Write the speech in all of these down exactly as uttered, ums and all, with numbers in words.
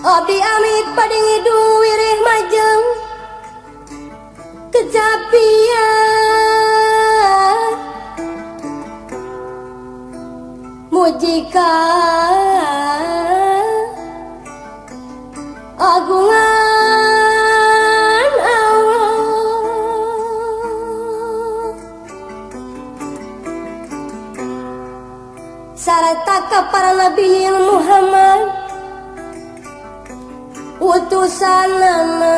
Abdi amit padingi duwirih majeng kecapian mujika agungan Allah sarta ka para nabi Muhammad utusanana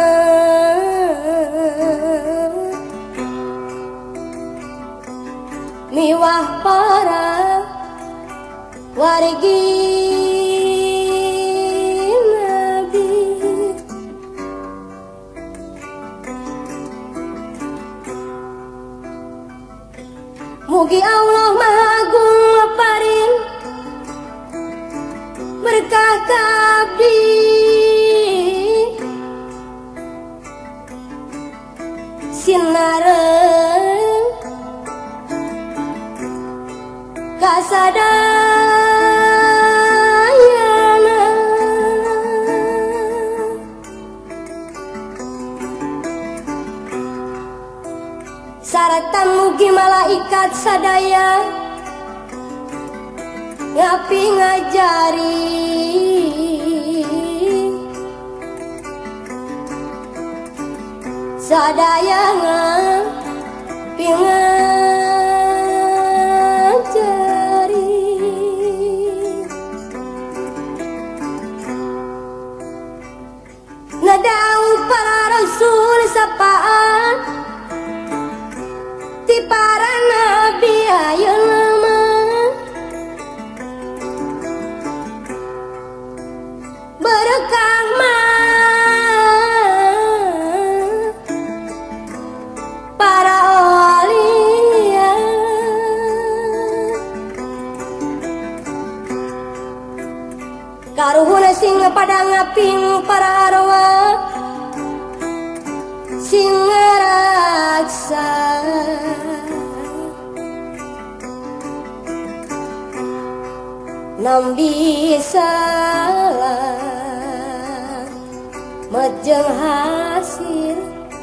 miwah para wargi nabi mugi Allah Maha Agung maparing berkah ka abdi sinareng kasadayana sarta mugi malaikat sadaya ngapi ngajari sadaya ngapi ngajari nadau para rasul sapaan ti para nabi ayeuna berkah para aulia karuhuna sing pada ngaping para arwah sing raksa nam bisa majeng hasil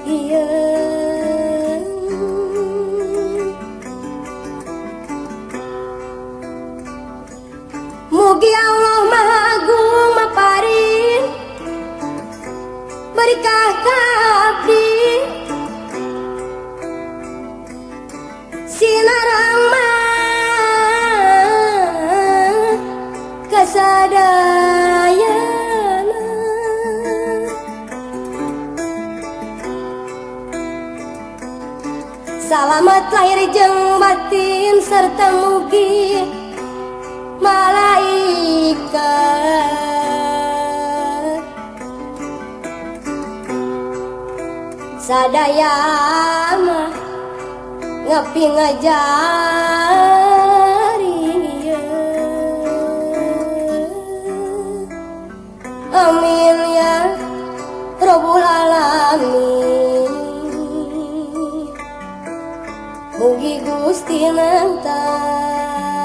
ieu mugi Allah Maha Agung maparing berkah ka abdi sinareng kasadayana salamat lahir jeung batin serta mugi malaikat sadaya mah ngapi ngajari amin ya Rabbul Alamin mugi Gusti nanta